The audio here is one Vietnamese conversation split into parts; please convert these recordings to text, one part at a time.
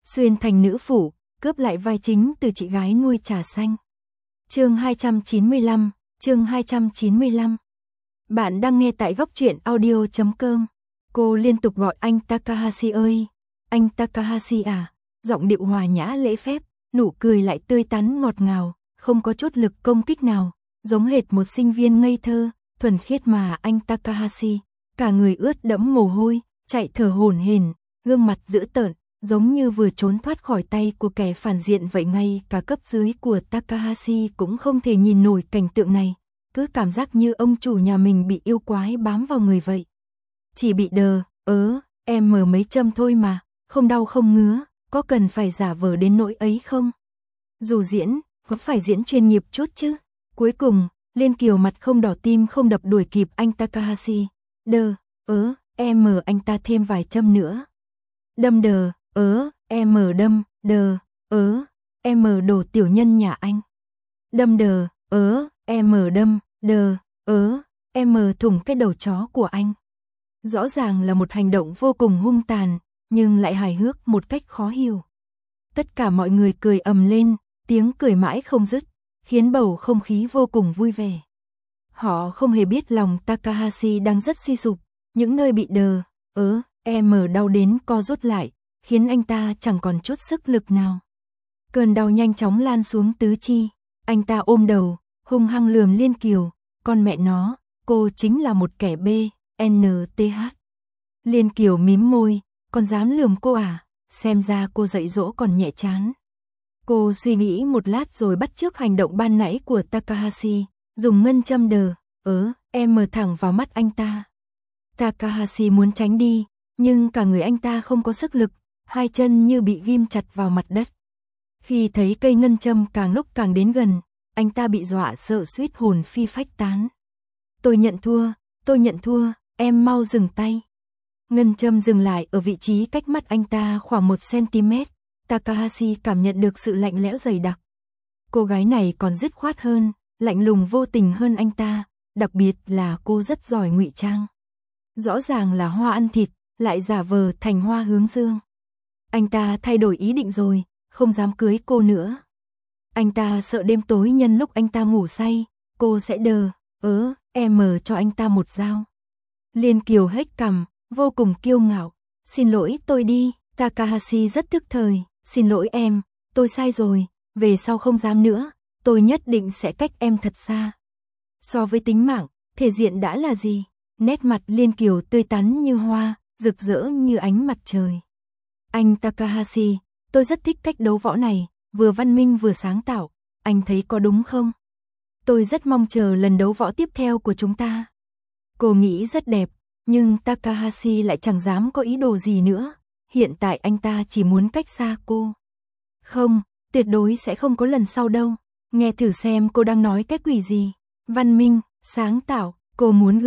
xuyên thành nữ phủ, cướp lại vai chính từ chị gái nuôi trà xanh. Chương 295, chương 295. Bạn đang nghe tại góc truyện audio.com. Cô liên tục gọi anh Takahashi ơi, anh Takahashi à, giọng điệu hòa nhã lễ phép, nụ cười lại tươi tắn ngọt ngào, không có chút lực công kích nào, giống hệt một sinh viên ngây thơ, thuần khiết mà anh Takahashi, cả người ướt đẫm mồ hôi, chạy thở hổn hển, gương mặt dữ tợn, giống như vừa trốn thoát khỏi tay của kẻ phản diện vậy. Ngay cả cấp dưới của Takahashi cũng không thể nhìn nổi cảnh tượng này, cứ cảm giác như ông chủ nhà mình bị yêu quái bám vào người vậy. Chỉ bị em mở mấy châm thôi mà, không đau không ngứa, có cần phải giả vờ đến nỗi ấy không? Dù diễn, có phải diễn chuyên nghiệp chút chứ? Cuối cùng, Liên Kiều mặt không đỏ tim không đập đuổi kịp anh Takahashi. Em mở anh ta thêm vài châm nữa. Đâm em mở đâm, em mở đổ tiểu nhân nhà anh. Đâm em mở đâm, em mở thủng cái đầu chó của anh. Rõ ràng là một hành động vô cùng hung tàn, nhưng lại hài hước một cách khó hiểu. Tất cả mọi người cười ầm lên, tiếng cười mãi không dứt, khiến bầu không khí vô cùng vui vẻ. Họ không hề biết lòng Takahashi đang rất suy sụp, những nơi bị em đau đến co rút lại, khiến anh ta chẳng còn chút sức lực nào. Cơn đau nhanh chóng lan xuống tứ chi, anh ta ôm đầu, hung hăng lườm Liên Kiều, con mẹ nó, cô chính là một kẻ BNTH. Liên Kiều mím môi, còn dám lườm cô à, xem ra cô dạy dỗ còn nhẹ chán. Cô suy nghĩ một lát rồi bắt chước hành động ban nãy của Takahashi, dùng ngân châm em mở thẳng vào mắt anh ta. Takahashi muốn tránh đi, nhưng cả người anh ta không có sức lực, hai chân như bị ghim chặt vào mặt đất. Khi thấy cây ngân châm càng lúc càng đến gần, anh ta bị dọa sợ suýt hồn phi phách tán. Tôi nhận thua, em mau dừng tay. Ngân châm dừng lại ở vị trí cách mắt anh ta khoảng 1 cm. Takahashi cảm nhận được sự lạnh lẽo dày đặc. Cô gái này còn dứt khoát hơn, lạnh lùng vô tình hơn anh ta, đặc biệt là cô rất giỏi ngụy trang. Rõ ràng là hoa ăn thịt, lại giả vờ thành hoa hướng dương. Anh ta thay đổi ý định rồi, không dám cưới cô nữa. Anh ta sợ đêm tối nhân lúc anh ta ngủ say, cô sẽ em mở cho anh ta một dao. Liên Kiều hếch cằm, vô cùng kiêu ngạo. Xin lỗi tôi đi. Takahashi rất tức thời. Xin lỗi em, tôi sai rồi, về sau không dám nữa, tôi nhất định sẽ cách em thật xa. So với tính mạng, thể diện đã là gì? Nét mặt Liên Kiều tươi tắn như hoa, rực rỡ như ánh mặt trời. Anh Takahashi, tôi rất thích cách đấu võ này, vừa văn minh vừa sáng tạo, anh thấy có đúng không? Tôi rất mong chờ lần đấu võ tiếp theo của chúng ta. Cô nghĩ rất đẹp, nhưng Takahashi lại chẳng dám có ý đồ gì nữa. Hiện tại anh ta chỉ muốn cách xa cô. Không, tuyệt đối sẽ không có lần sau đâu. Nghe thử xem cô đang nói cái quỷ gì. Văn minh, sáng tạo, cô muốn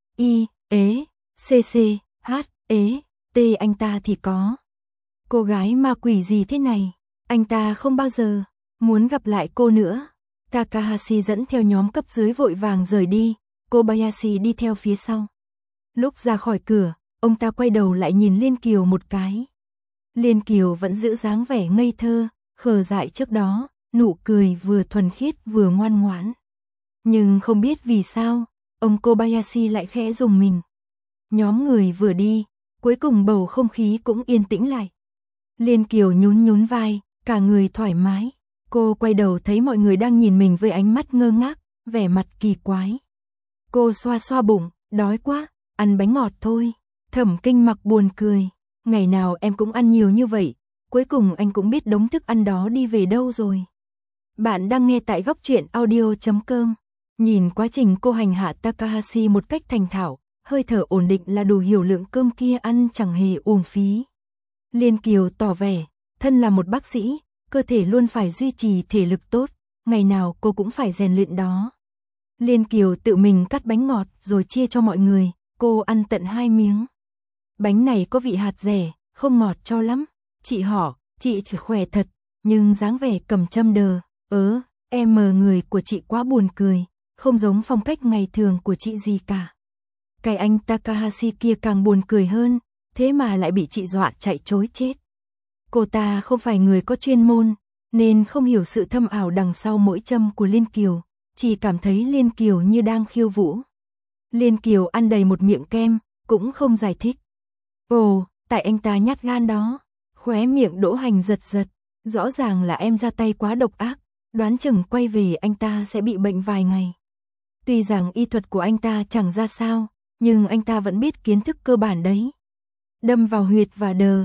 T anh ta thì có. Cô gái ma quỷ gì thế này? Anh ta không bao giờ muốn gặp lại cô nữa. Takahashi dẫn theo nhóm cấp dưới vội vàng rời đi, Kobayashi đi theo phía sau. Lúc ra khỏi cửa, ông ta quay đầu lại nhìn Liên Kiều một cái. Liên Kiều vẫn giữ dáng vẻ ngây thơ, khờ dại trước đó, nụ cười vừa thuần khiết vừa ngoan ngoãn. Nhưng không biết vì sao, ông Kobayashi lại khẽ rùng mình. Nhóm người vừa đi, cuối cùng bầu không khí cũng yên tĩnh lại. Liên Kiều nhún vai, cả người thoải mái. Cô quay đầu thấy mọi người đang nhìn mình với ánh mắt ngơ ngác, vẻ mặt kỳ quái. Cô xoa xoa bụng, đói quá, ăn bánh ngọt thôi. Thẩm Kinh Mặc buồn cười, ngày nào em cũng ăn nhiều như vậy, cuối cùng anh cũng biết đống thức ăn đó đi về đâu rồi. Bạn đang nghe tại góc truyện audio.com. Nhìn quá trình cô hành hạ Takahashi một cách thành thạo, hơi thở ổn định là đủ hiểu lượng cơm kia ăn chẳng hề uổng phí. Liên Kiều tỏ vẻ, thân là một bác sĩ, cơ thể luôn phải duy trì thể lực tốt, ngày nào cô cũng phải rèn luyện đó. Liên Kiều tự mình cắt bánh ngọt rồi chia cho mọi người, cô ăn tận 2 miếng. Bánh này có vị hạt dẻ, không ngọt cho lắm. Chị họ, chị chỉ khỏe thật, nhưng dáng vẻ cầm châm em người của chị quá buồn cười, không giống phong cách ngày thường của chị gì cả. Cái anh Takahashi kia càng buồn cười hơn, thế mà lại bị chị dọa chạy trối chết. Cô ta không phải người có chuyên môn, nên không hiểu sự thâm ảo đằng sau mỗi châm của Liên Kiều, chỉ cảm thấy Liên Kiều như đang khiêu vũ. Liên Kiều ăn đầy một miệng kem, cũng không giải thích. Ồ, tại anh ta nhát gan đó. Khóe miệng Đỗ Hành giật giật, rõ ràng là em ra tay quá độc ác, đoán chừng quay về anh ta sẽ bị bệnh vài ngày. Tuy rằng y thuật của anh ta chẳng ra sao, nhưng anh ta vẫn biết kiến thức cơ bản đấy. Đâm vào huyệt và đờ,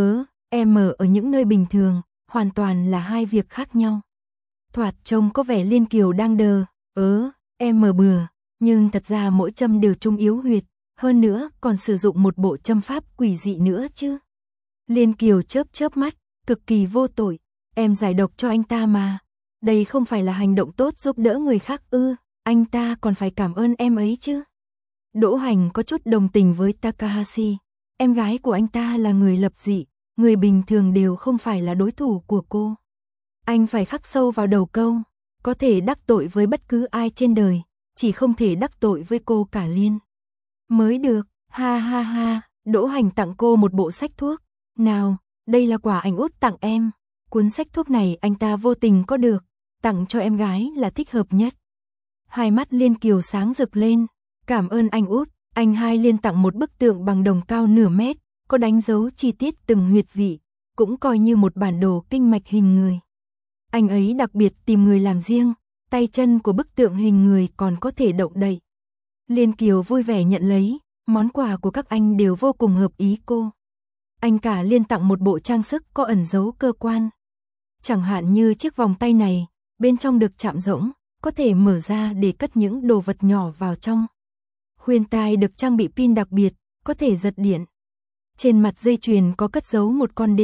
em ở những nơi bình thường, hoàn toàn là hai việc khác nhau. Thoạt trông có vẻ Liên Kiều đang đờ, em bừa, nhưng thật ra mỗi châm đều trung yếu huyệt, hơn nữa còn sử dụng một bộ châm pháp quỷ dị nữa chứ. Liên Kiều chớp chớp mắt, cực kỳ vô tội, em giải độc cho anh ta mà. Đây không phải là hành động tốt giúp đỡ người khác ư, anh ta còn phải cảm ơn em ấy chứ. Đỗ Hành có chút đồng tình với Takahashi, em gái của anh ta là người lập dị, người bình thường đều không phải là đối thủ của cô. Anh phải khắc sâu vào đầu câu, có thể đắc tội với bất cứ ai trên đời, chỉ không thể đắc tội với cô cả Liên. Mới được, ha ha ha, Đỗ Hành tặng cô một bộ sách thuốc. Nào, đây là quà anh út tặng em. Cuốn sách thuốc này anh ta vô tình có được, tặng cho em gái là thích hợp nhất. Hai mắt Liên Kiều sáng rực lên, cảm ơn anh út. Anh hai Liên tặng một bức tượng bằng đồng cao nửa mét, có đánh dấu chi tiết từng huyệt vị, cũng coi như một bản đồ kinh mạch hình người. Anh ấy đặc biệt tìm người làm riêng, tay chân của bức tượng hình người còn có thể động đậy. Liên Kiều vui vẻ nhận lấy, món quà của các anh đều vô cùng hợp ý cô. Anh cả Liên tặng một bộ trang sức có ẩn dấu cơ quan. Chẳng hạn như chiếc vòng tay này, bên trong được chạm rỗng, có thể mở ra để cất những đồ vật nhỏ vào trong. Khuyên tai được trang bị pin đặc biệt, có thể giật điện. Trên mặt dây chuyền có cất giấu một con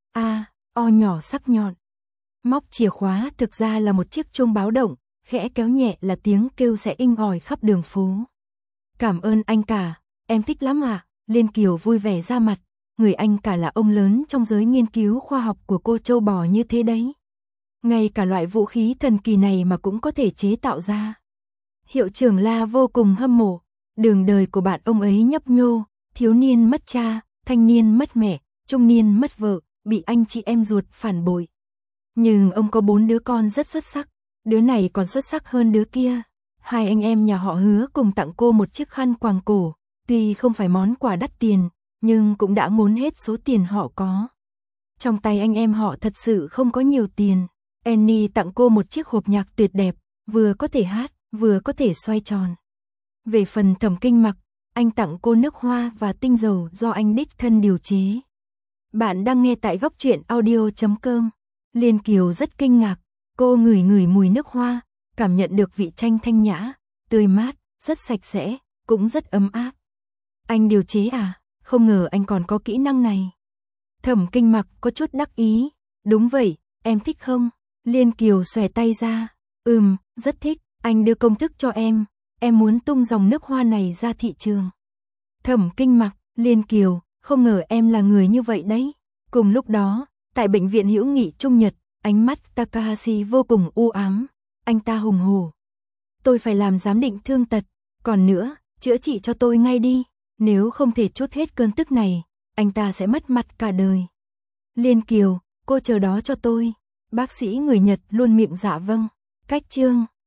O nhỏ sắc nhọn. Móc chìa khóa thực ra là một chiếc chuông báo động, khẽ kéo nhẹ là tiếng kêu sẽ inh ỏi khắp đường phố. Cảm ơn anh cả, em thích lắm ạ. Liên Kiều vui vẻ ra mặt, người anh cả là ông lớn trong giới nghiên cứu khoa học của cô châu bò như thế đấy. Ngay cả loại vũ khí thần kỳ này mà cũng có thể chế tạo ra. Hiệu trưởng La vô cùng hâm mộ, đường đời của bạn ông ấy nhấp nhô, thiếu niên mất cha, thanh niên mất mẹ, trung niên mất vợ, bị anh chị em ruột phản bội. Nhưng ông có 4 đứa con rất xuất sắc, đứa này còn xuất sắc hơn đứa kia. Hai anh em nhà họ Hứa cùng tặng cô một chiếc khăn quàng cổ, tuy không phải món quà đắt tiền, nhưng cũng đã ngốn hết số tiền họ có. Trong tay anh em họ thật sự không có nhiều tiền. Annie tặng cô một chiếc hộp nhạc tuyệt đẹp, vừa có thể hát, vừa có thể xoay tròn. Về phần Thẩm Kinh Mặc, anh tặng cô nước hoa và tinh dầu do anh đích thân điều chế. Bạn đang nghe tại góc truyện audio.com. Liên Kiều rất kinh ngạc, cô ngửi mùi nước hoa, cảm nhận được vị chanh thanh nhã, tươi mát, rất sạch sẽ, cũng rất ấm áp. Anh điều chế à? Không ngờ anh còn có kỹ năng này. Thẩm Kinh Mặc có chút đắc ý, đúng vậy, em thích không? Liên Kiều xòe tay ra, rất thích, anh đưa công thức cho em muốn tung dòng nước hoa này ra thị trường. Thẩm Kinh Mặc, Liên Kiều, không ngờ em là người như vậy đấy. Cùng lúc đó, tại bệnh viện Hữu nghị Trung Nhật, ánh mắt Takahashi vô cùng u ám, anh ta hùng hổ. Tôi phải làm giám định thương tật, còn nữa, chữa trị cho tôi ngay đi, nếu không thể trút hết cơn tức này, anh ta sẽ mất mặt cả đời. Liên Kiều, cô chờ đó cho tôi. Bác sĩ người Nhật luôn miệng dạ vâng. Cách chương